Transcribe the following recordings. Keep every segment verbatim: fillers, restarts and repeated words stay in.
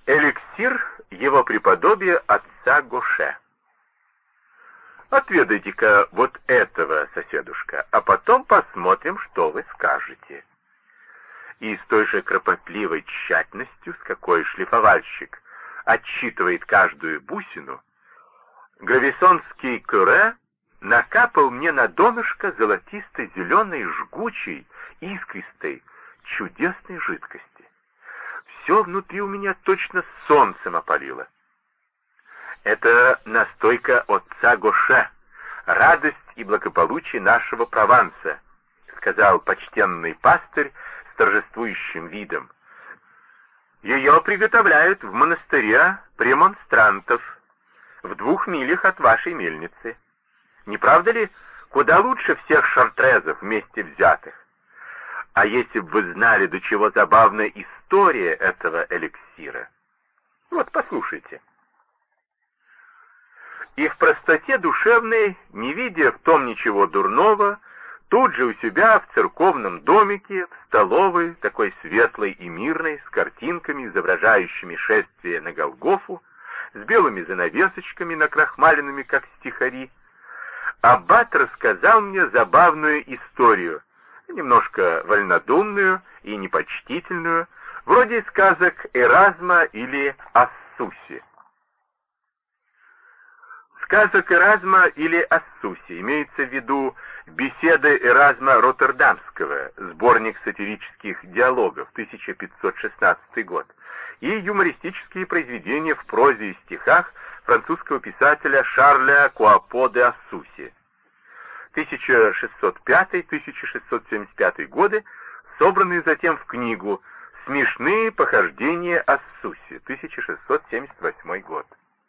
Эликсир его преподобия отца Гоше. Отведайте-ка вот этого, соседушка, а потом посмотрим, что вы скажете. И с той же кропотливой тщательностью, с какой шлифовальщик отсчитывает каждую бусину, грависонский кюре накапал мне на донышко золотистой, зеленой, жгучей, искристой, чудесной жидкости. Все внутри у меня точно солнцем опалило. Это настойка отца Гоше, радость и благополучие нашего Прованса, сказал почтенный пастырь с торжествующим видом. Ее приготовляют в монастыре премонстрантов, в двух милях от вашей мельницы. Не правда ли, куда лучше всех шартрезов вместе взятых? А если бы вы знали, до чего забавная история этого эликсира. Вот, послушайте. И в простоте душевной, не видя в том ничего дурного, тут же у себя в церковном домике, в столовой, такой светлой и мирной, с картинками, изображающими шествие на Голгофу, с белыми занавесочками, накрахмаленными, как стихари, аббат рассказал мне забавную историю, немножко вольнодумную и непочтительную, вроде сказок Эразма или Ассуси. Сказок Эразма или Ассуси имеется в виду беседы Эразма Роттердамского, сборник сатирических диалогов, тысяча пятьсот шестнадцатый год, и юмористические произведения в прозе и стихах французского писателя Шарля Куапо де Ассуси, тысяча шестьсот пятый — тысяча шестьсот семьдесят пятый годы, собранные затем в книгу «Смешные похождения Ассуси», тысяча шестьсот семьдесят восьмой год.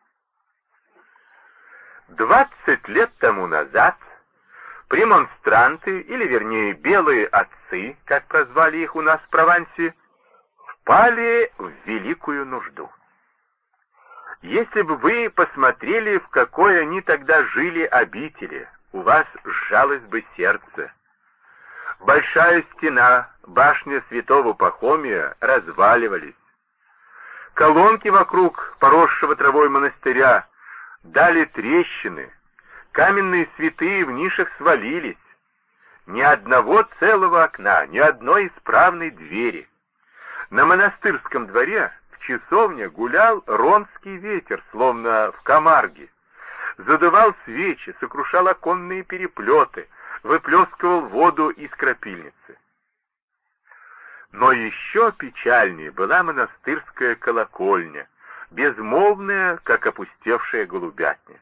Двадцать лет тому назад премонстранты, или вернее белые отцы, как прозвали их у нас в Провансе, впали в великую нужду. Если бы вы посмотрели, в какой они тогда жили обители, у вас сжалось бы сердце. Большая стена, башня святого Пахомия разваливались. Колонки вокруг поросшего травой монастыря дали трещины, каменные святые в нишах свалились. Ни одного целого окна, ни одной исправной двери. На монастырском дворе в часовне гулял ронский ветер, словно в Камарге. Задувал свечи, сокрушал оконные переплеты, выплескивал воду из крапильницы. Но еще печальнее была монастырская колокольня, безмолвная, как опустевшая голубятня.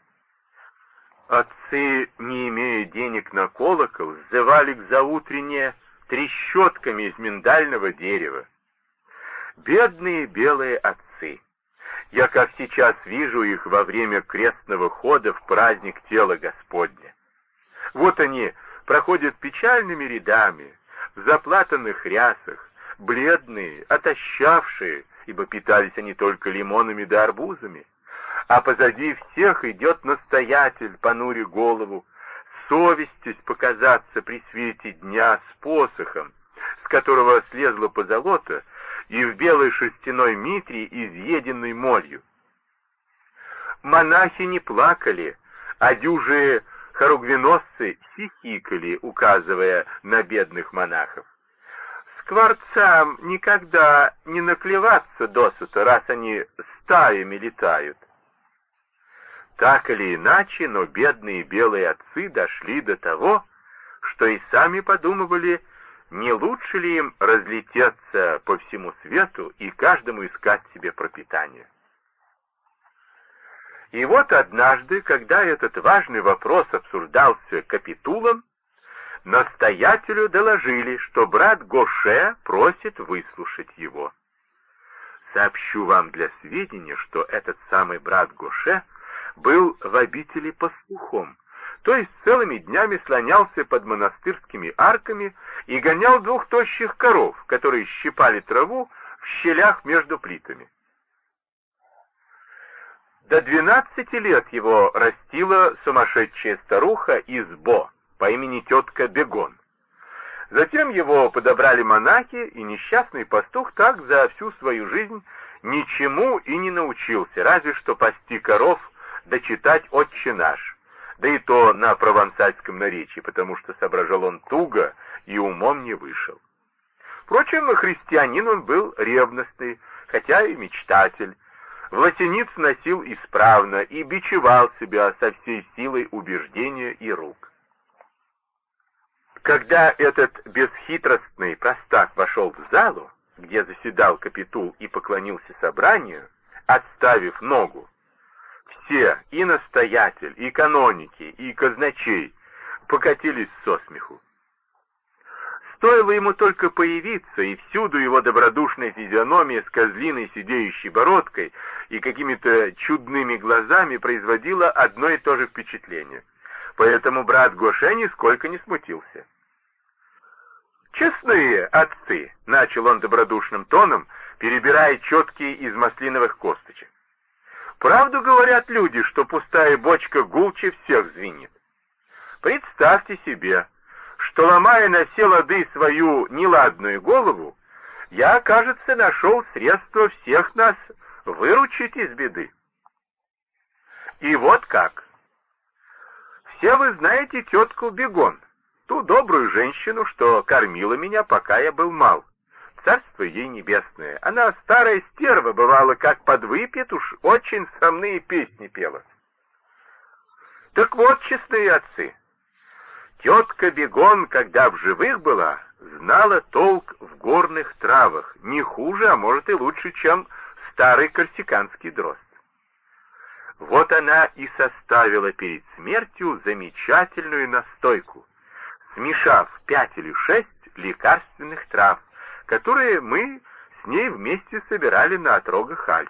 Отцы, не имея денег на колокол, взывали к заутренне трещотками из миндального дерева. Бедные белые отцы! Я как сейчас вижу их во время крестного хода в праздник тела Господня. Вот они проходят печальными рядами, в заплатанных рясах, бледные, отощавшие, ибо питались они только лимонами да арбузами, а позади всех идет настоятель, понуря голову, совестясь показаться при свете дня с посохом, с которого слезла позолота, и в белой шерстяной митре, изъеденной молью. Монахи не плакали, а дюжие хоругвеносцы хихикали, указывая на бедных монахов. Скворцам никогда не наклеваться досыта, раз они стаями летают. Так или иначе, но бедные белые отцы дошли до того, что и сами подумывали, не лучше ли им разлететься по всему свету и каждому искать себе пропитание. И вот однажды, когда этот важный вопрос обсуждался капитулом, настоятелю доложили, что брат Гоше просит выслушать его. Сообщу вам для сведения, что этот самый брат Гоше был в обители пастухом, то есть целыми днями слонялся под монастырскими арками и гонял двух тощих коров, которые щипали траву в щелях между плитами. До двенадцати лет его растила сумасшедшая старуха из Бо по имени тетка Бегон. Затем его подобрали монахи, и несчастный пастух так за всю свою жизнь ничему и не научился, разве что пасти коров да читать «Отче наш», да и то на провансальском наречии, потому что соображал он туго и умом не вышел. Впрочем, христианин он был ревностный, хотя и мечтатель. Власениц носил исправно и бичевал себя со всей силой убеждения и рук. Когда этот бесхитростный простак вошел в залу, где заседал капитул и поклонился собранию, отставив ногу, все, и настоятель, и каноники, и казначей, покатились со смеху. Стоило ему только появиться, и всюду его добродушная физиономия с козлиной сидеющей бородкой и какими-то чудными глазами производила одно и то же впечатление. Поэтому брат Гоше нисколько не смутился. «Честные отцы», — начал он добродушным тоном, перебирая четкие из маслиновых косточек. «Правду говорят люди, что пустая бочка гулче всех звенит. Представьте себе, что, ломая на все лады свою неладную голову, я, кажется, нашел средство всех нас выручить из беды. И вот как. Все вы знаете тетку Бегон, ту добрую женщину, что кормила меня, пока я был мал. Царство ей небесное. Она старая стерва, бывала, как подвыпьет, уж очень срамные песни пела. Так вот, честные отцы, тетка Бегон, когда в живых была, знала толк в горных травах, не хуже, а может и лучше, чем старый корсиканский дрозд. Вот она и составила перед смертью замечательную настойку, смешав пять или шесть лекарственных трав, которые мы с ней вместе собирали на отрогах Альп.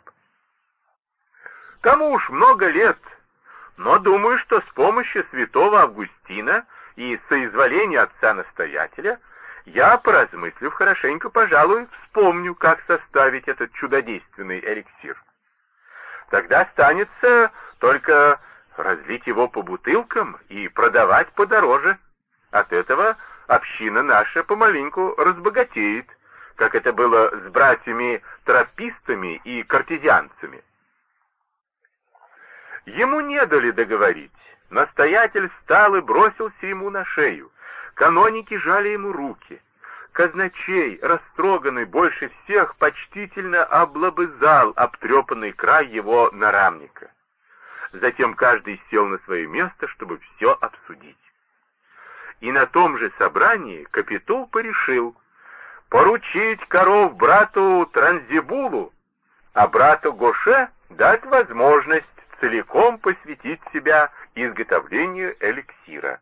Тому уж много лет, но думаю, что с помощью святого Августина и соизволения отца-настоятеля я, поразмыслив хорошенько, пожалуй, вспомню, как составить этот чудодейственный эликсир. Тогда останется только разлить его по бутылкам и продавать подороже. От этого община наша помаленьку разбогатеет, как это было с братьями-тропистами и картезианцами. Ему не дали договорить. Настоятель встал и бросился ему на шею. Каноники жали ему руки. Казначей, растроганный больше всех, почтительно облобызал обтрепанный край его нарамника. Затем каждый сел на свое место, чтобы все обсудить. И на том же собрании капитул порешил поручить коров брату Транзибулу, а брату Гоше дать возможность целиком посвятить себя изготовлению эликсира.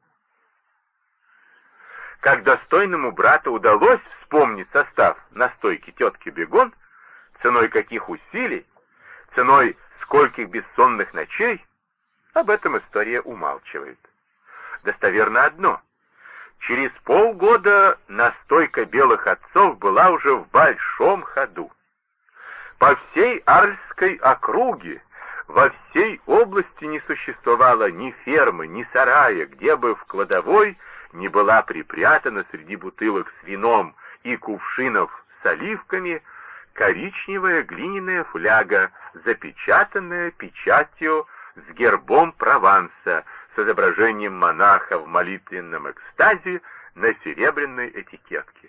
Как достойному брату удалось вспомнить состав настойки тетки Бегон, ценой каких усилий, ценой скольких бессонных ночей, об этом история умалчивает. Достоверно одно. Через полгода настойка белых отцов была уже в большом ходу. По всей Арльской округе, во всей области не существовало ни фермы, ни сарая, где бы в кладовой не была припрятана среди бутылок с вином и кувшинов с оливками коричневая глиняная фляга, запечатанная печатью с гербом Прованса, с изображением монаха в молитвенном экстазе на серебряной этикетке.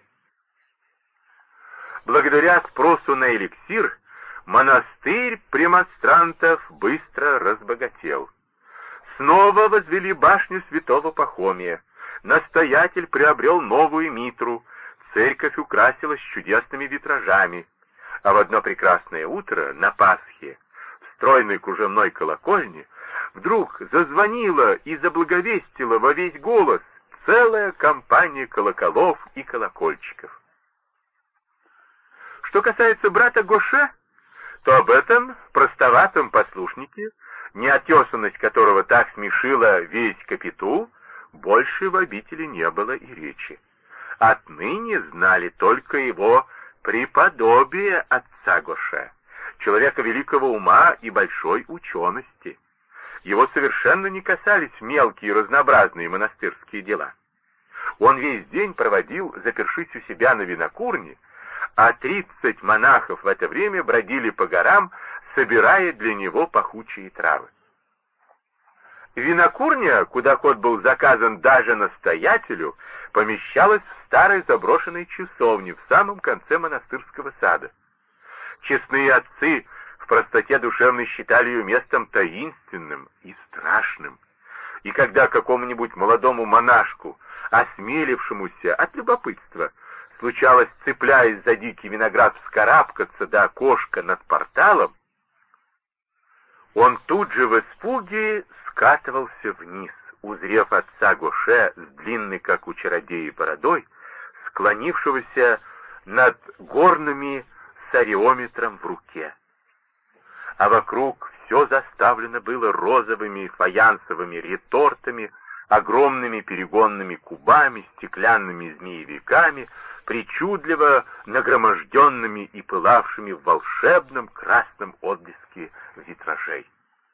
Благодаря спросу на эликсир, монастырь премонстрантов быстро разбогател. Снова возвели башню святого Пахомия. Настоятель приобрел новую митру, церковь украсилась чудесными витражами, а в одно прекрасное утро на Пасхе в стройной кружевной колокольне вдруг зазвонила и заблаговестила во весь голос целая компания колоколов и колокольчиков. Что касается брата Гоше, то об этом простоватом послушнике, неотесанность которого так смешила весь капитул, больше в обители не было и речи. Отныне знали только его преподобие отца Гоше, человека великого ума и большой учености. Его совершенно не касались мелкие разнообразные монастырские дела. Он весь день проводил, запершись у себя на винокурне, а тридцать монахов в это время бродили по горам, собирая для него пахучие травы. Винокурня, куда ход был заказан даже настоятелю, помещалась в старой заброшенной часовне в самом конце монастырского сада. Честные отцы в простоте душевной считали ее местом таинственным и страшным. И когда какому-нибудь молодому монашку, осмелившемуся от любопытства, случалось, цепляясь за дикий виноград, вскарабкаться до окошка над порталом, он тут же в испуге скатывался вниз, узрев отца Гоше с длинной, как у чародея, бородой, склонившегося над горными с ареометром в руке. А вокруг все заставлено было розовыми фаянсовыми ретортами, огромными перегонными кубами, стеклянными змеевиками, причудливо нагроможденными и пылавшими в волшебном красном отблеске витражей.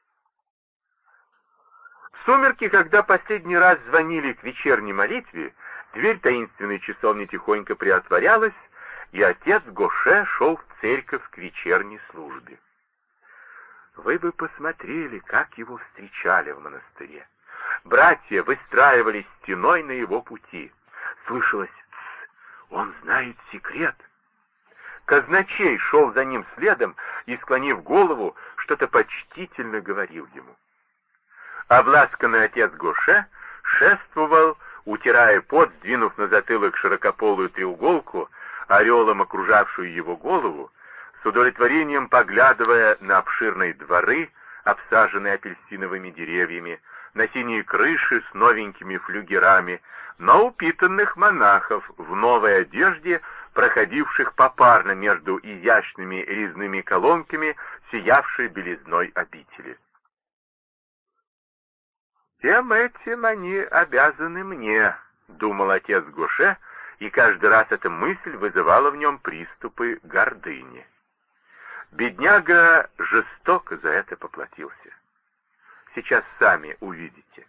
В сумерки, когда последний раз звонили к вечерней молитве, дверь таинственной часовни тихонько приотворялась, и отец Гоше шел в церковь к вечерней службе. Вы бы посмотрели, как его встречали в монастыре. Братья выстраивались стеной на его пути. Слышалось: «Тсс, он знает секрет». Казначей шел за ним следом и, склонив голову, что-то почтительно говорил ему. Обласканный отец Гоше шествовал, утирая пот, сдвинув на затылок широкополую треуголку, орелом окружавшую его голову, с удовлетворением поглядывая на обширные дворы, обсаженные апельсиновыми деревьями, на синие крыши с новенькими флюгерами, на упитанных монахов в новой одежде, проходивших попарно между изящными резными колонками, сиявшей белизной обители. «Тем этим они обязаны мне», — думал отец Гоше, и каждый раз эта мысль вызывала в нем приступы гордыни. Бедняга жестоко за это поплатился. Сейчас сами увидите.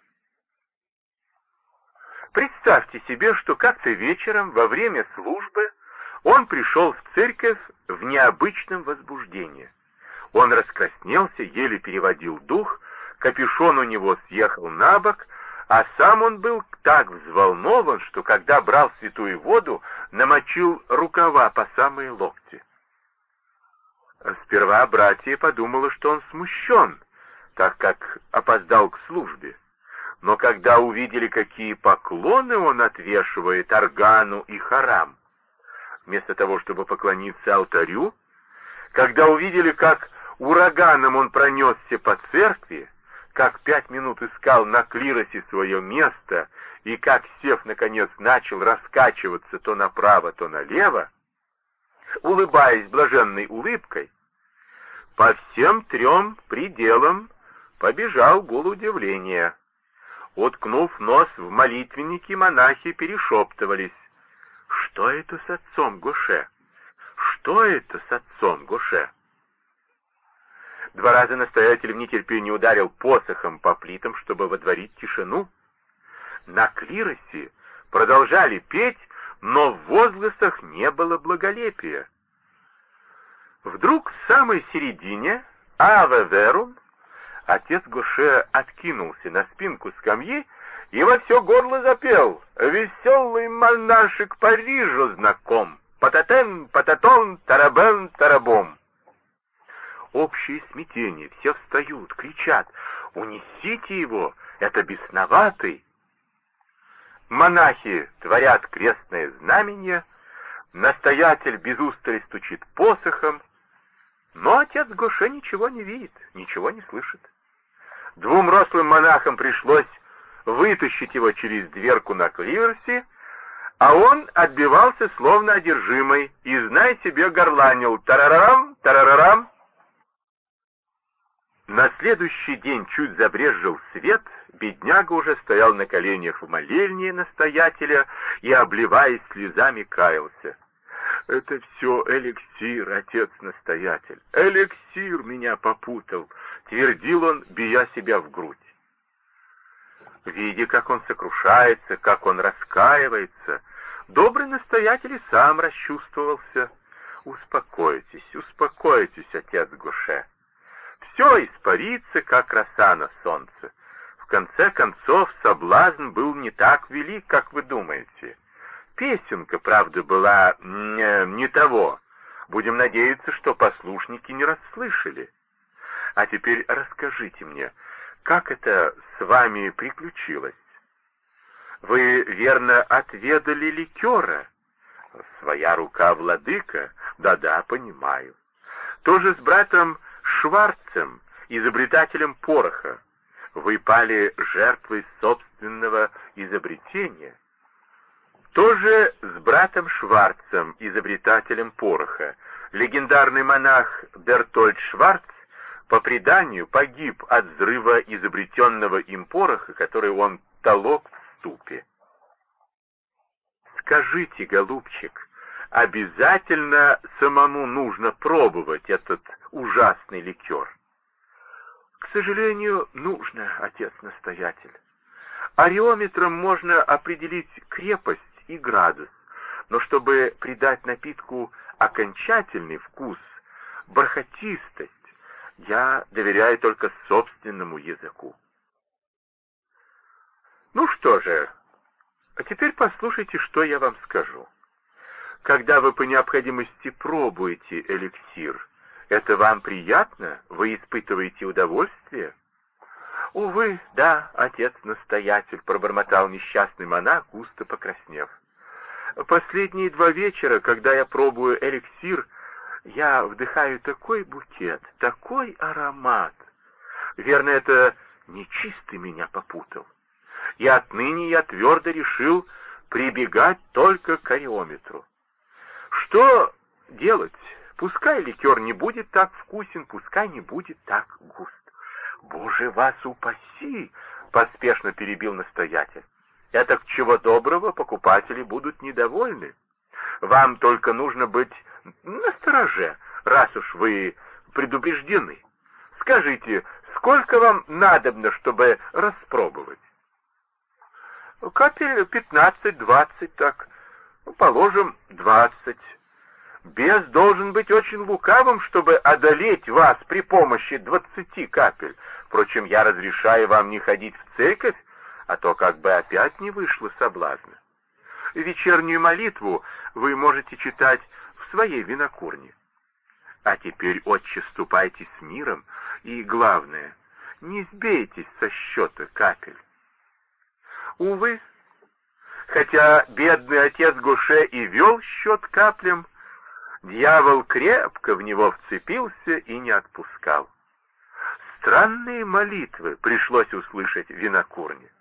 Представьте себе, что как-то вечером во время службы он пришел в церковь в необычном возбуждении. Он раскраснелся, еле переводил дух, капюшон у него съехал на бок, а сам он был так взволнован, что когда брал святую воду, намочил рукава по самые локти. Сперва братья подумала, что он смущен, так как опоздал к службе. Но когда увидели, какие поклоны он отвешивает органу и хорам, вместо того, чтобы поклониться алтарю, когда увидели, как ураганом он пронесся по церкви, как пять минут искал на клиросе свое место и как, сев, наконец, начал раскачиваться то направо, то налево, улыбаясь блаженной улыбкой, по всем трем пределам побежал гул удивления. Уткнув нос в молитвенники, монахи перешептывались: «Что это с отцом Гоше? Что это с отцом Гоше?» Два раза настоятель в нетерпении ударил посохом по плитам, чтобы водворить тишину. На клиросе продолжали петь, но в возгласах не было благолепия. Вдруг в самой середине «Аве верум» отец Гоше откинулся на спинку скамьи и во все горло запел: «Веселый монашек Парижу знаком, пататен, пататон, тарабен, тарабом». Общее смятение, все встают, кричат: «Унесите его, это бесноватый!» Монахи творят крестное знамение, настоятель без устали стучит посохом, но отец Гоше ничего не видит, ничего не слышит. Двум рослым монахам пришлось вытащить его через дверку на клиросе, а он отбивался словно одержимый и, знай себе, горланил: «Тарарарам, тарарарам». На следующий день чуть забрезжил свет, бедняга уже стоял на коленях в молельне настоятеля и, обливаясь слезами, каялся. «Это все эликсир, отец-настоятель, эликсир меня попутал», — твердил он, бия себя в грудь. Видя, как он сокрушается, как он раскаивается, добрый настоятель и сам расчувствовался. Успокойтесь, успокойтесь, отец Гоше. Все испарится, как роса на солнце. В конце концов, соблазн был не так велик, как вы думаете. Песенка, правда, была не, не того. Будем надеяться, что послушники не расслышали. А теперь расскажите мне, как это с вами приключилось? Вы, верно, отведали ликера? Своя рука, владыка? Да-да, понимаю. То же с братом Шварцем, изобретателем пороха. Вы пали жертвой собственного изобретения. То же с братом Шварцем, изобретателем пороха. Легендарный монах Бертольд Шварц по преданию погиб от взрыва изобретенного им пороха, который он толок в ступе. Скажите, голубчик, обязательно самому нужно пробовать этот ужасный ликер? К сожалению, нужно, отец-настоятель. Ареометром можно определить крепость и градус, но чтобы придать напитку окончательный вкус, бархатистость, я доверяю только собственному языку. Ну что же, а теперь послушайте, что я вам скажу. Когда вы по необходимости пробуете эликсир, это вам приятно? Вы испытываете удовольствие? Увы, да, отец-настоятель, пробормотал несчастный монах, густо покраснев. Последние два вечера, когда я пробую эликсир, я вдыхаю такой букет, такой аромат. Верно, это нечистый меня попутал. И отныне я твердо решил прибегать только к ареометру. Что делать? Пускай ликер не будет так вкусен, пускай не будет так густ. Боже, вас упаси! Поспешно перебил настоятель. Это к чего доброго покупатели будут недовольны. Вам только нужно быть настороже, раз уж вы предупреждены. Скажите, сколько вам надобно, чтобы распробовать? Капель пятнадцать-двадцать, так, положим, двадцать. Бес должен быть очень лукавым, чтобы одолеть вас при помощи двадцати капель. Впрочем, я разрешаю вам не ходить в церковь, а то как бы опять не вышло соблазна. Вечернюю молитву вы можете читать в своей винокурне. А теперь, отче, ступайте с миром, и, главное, не сбейтесь со счета капель. Увы, хотя бедный отец Гоше и вел счет каплям, дьявол крепко в него вцепился и не отпускал. Странные молитвы пришлось услышать в винокурне.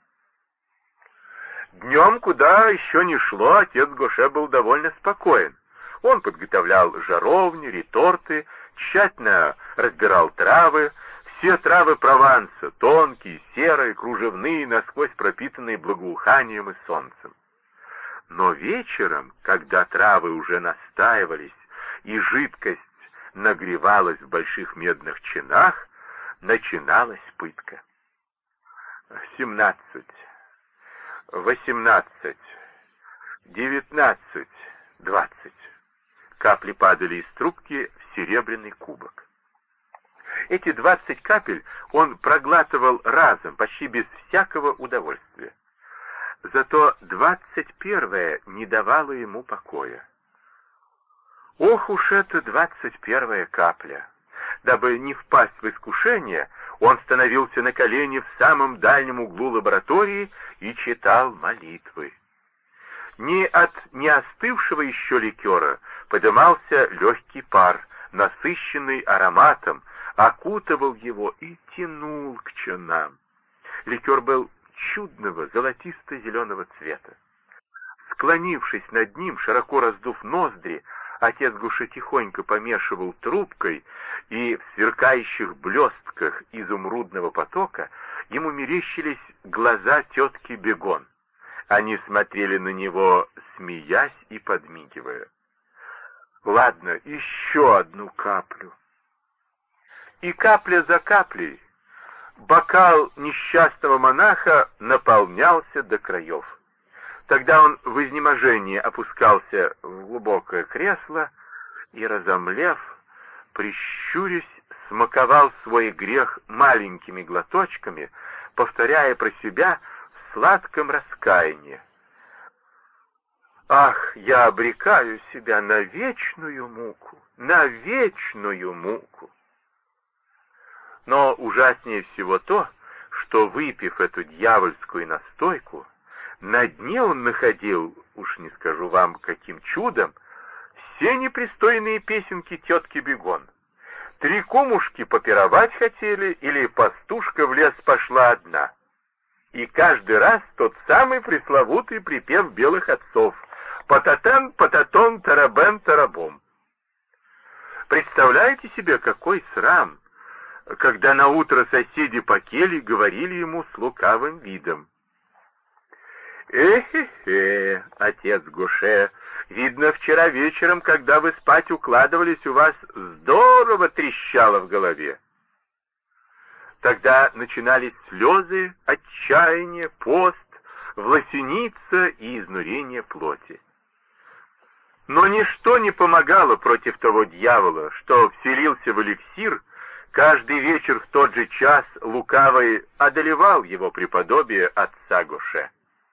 Днем, куда еще не шло, отец Гоше был довольно спокоен. Он подготовлял жаровни, реторты, тщательно разбирал травы, все травы Прованса, тонкие, серые, кружевные, насквозь пропитанные благоуханием и солнцем. Но вечером, когда травы уже настаивались и жидкость нагревалась в больших медных чинах, начиналась пытка. Семнадцать, восемнадцать, девятнадцать, двадцать. Капли падали из трубки в серебряный кубок. Эти двадцать капель он проглатывал разом, почти без всякого удовольствия. Зато двадцать первая не давала ему покоя. Ох уж эта двадцать первая капля! Дабы не впасть в искушение, он становился на колени в самом дальнем углу лаборатории и читал молитвы. Не от неостывшего еще ликера подымался легкий пар, насыщенный ароматом, окутывал его и тянул к чинам. Ликер был чудного золотисто-зеленого цвета. Склонившись над ним, широко раздув ноздри, отец Гоше тихонько помешивал трубкой, и в сверкающих блестках изумрудного потока ему мерещились глаза тетки Бегон. Они смотрели на него, смеясь и подмигивая. «Ладно, еще одну каплю». И капля за каплей бокал несчастного монаха наполнялся до краев. Тогда он в изнеможении опускался в глубокое кресло и, разомлев, прищурясь, смаковал свой грех маленькими глоточками, повторяя про себя в сладком раскаянии: «Ах, я обрекаю себя на вечную муку, на вечную муку!» Но ужаснее всего то, что, выпив эту дьявольскую настойку, на дне он находил, уж не скажу вам каким чудом, все непристойные песенки тетки Бегон. Три кумушки попировать хотели, или пастушка в лес пошла одна. И каждый раз тот самый пресловутый припев белых отцов: «Пататен, пататон, тарабен, тарабом». Представляете себе, какой срам, когда наутро соседи по келье говорили ему с лукавым видом: «Эхе-хе, отец Гоше, видно, вчера вечером, когда вы спать укладывались, у вас здорово трещало в голове». Тогда начинались слезы, отчаяние, пост, власеница и изнурение плоти. Но ничто не помогало против того дьявола, что вселился в эликсир. Каждый вечер в тот же час лукавый одолевал его преподобие отца Гоше.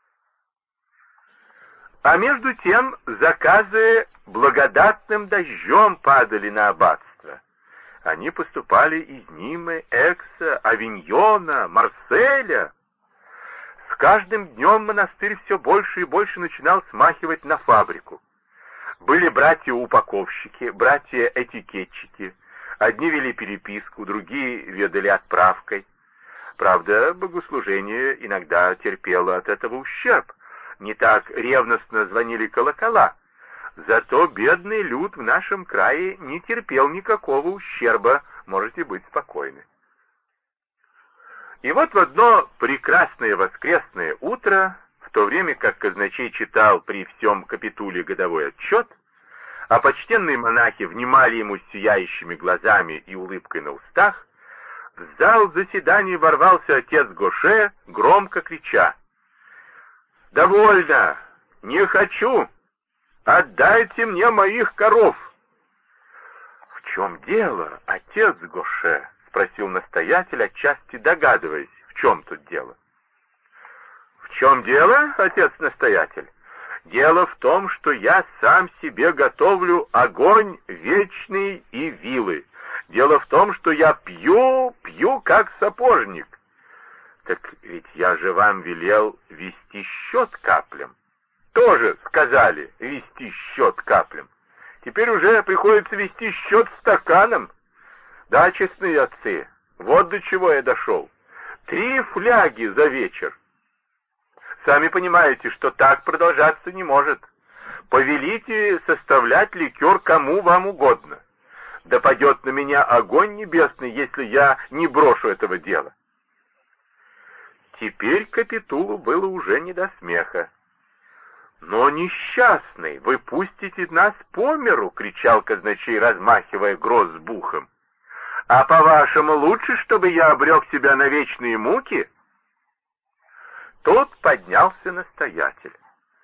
А между тем заказы благодатным дождем падали на аббатство. Они поступали из Нимы, Экса, Авиньона, Марселя. С каждым днем монастырь все больше и больше начинал смахивать на фабрику. Были братья-упаковщики, братья-этикетчики. Одни вели переписку, другие ведали отправкой. Правда, богослужение иногда терпело от этого ущерб. Не так ревностно звонили колокола. Зато бедный люд в нашем крае не терпел никакого ущерба, можете быть спокойны. И вот в одно прекрасное воскресное утро, в то время как казначей читал при всем капитуле годовой отчет, а почтенные монахи внимали ему с сияющими глазами и улыбкой на устах, в зал заседаний ворвался отец Гоше, громко крича: «Довольно! Не хочу! Отдайте мне моих коров!» «В чем дело, отец Гоше?» — спросил настоятель, отчасти догадываясь, в чем тут дело. «В чем дело, отец-настоятель? Дело в том, что я сам себе готовлю огонь вечный и вилы. Дело в том, что я пью, пью как сапожник». «Так ведь я же вам велел вести счет каплям». «Тоже сказали вести счет каплям. Теперь уже приходится вести счет стаканом. Да, честные отцы, вот до чего я дошел. Три фляги за вечер. Сами понимаете, что так продолжаться не может. Повелите составлять ликер кому вам угодно. Да падет на меня огонь небесный, если я не брошу этого дела». Теперь капитулу было уже не до смеха. «Но, несчастный, вы пустите нас по миру!» — кричал казначей, размахивая грозбухом. «А по-вашему, лучше, чтобы я обрек себя на вечные муки?» Тут поднялся настоятель.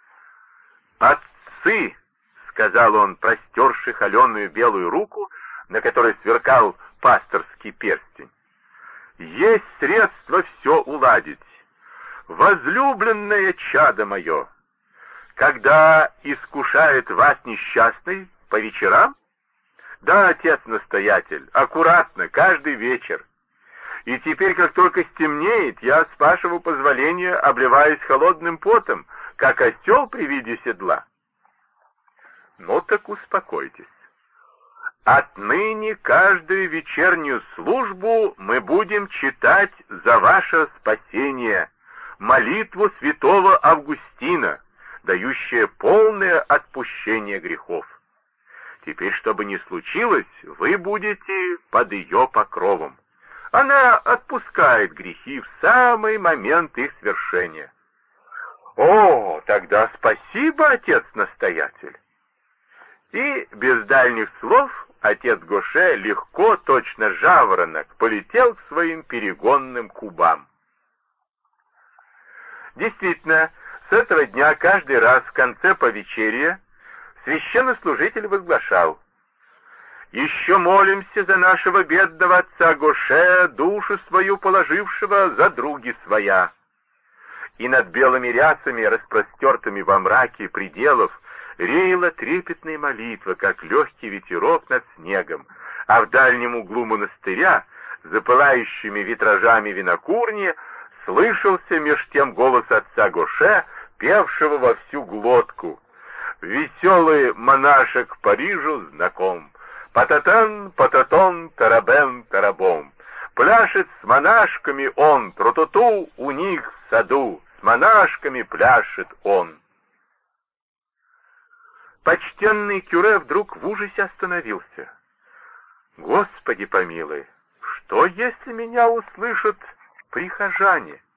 «Отцы!» — сказал он, простерши холеную белую руку, на которой сверкал пасторский перстень. «Есть средство все уладить. Возлюбленное чадо мое, когда искушает вас несчастный по вечерам? Да, отец-настоятель, аккуратно, каждый вечер. И теперь, как только стемнеет, я, с вашего позволения, обливаюсь холодным потом, как осел при виде седла». «Ну так успокойтесь. Отныне каждую вечернюю службу мы будем читать за ваше спасение молитву святого Августина, дающая полное отпущение грехов. Теперь, чтобы не случилось, вы будете под ее покровом. Она отпускает грехи в самый момент их свершения». «О, тогда спасибо, отец-настоятель». И без дальних слов отец Гоше легко, точно жаворонок, полетел к своим перегонным кубам. Действительно, с этого дня каждый раз в конце повечерия священнослужитель возглашал: еще молимся за нашего бедного отца Гоше, душу свою положившего за други своя». И над белыми рясами, распростертыми во мраке пределов, реяла трепетная молитва, как легкий ветерок над снегом, а в дальнем углу монастыря, за пылающими витражами винокурни, слышался меж тем голос отца Гоше, певшего во всю глотку: «Веселый монашек Парижу знаком, пататан, пататон, тарабен, тарабом. Пляшет с монашками он, тру-ту-ту, у них в саду, с монашками пляшет он». Почтенный кюре вдруг в ужасе остановился. «Господи помилуй, что если меня услышат прихожане?»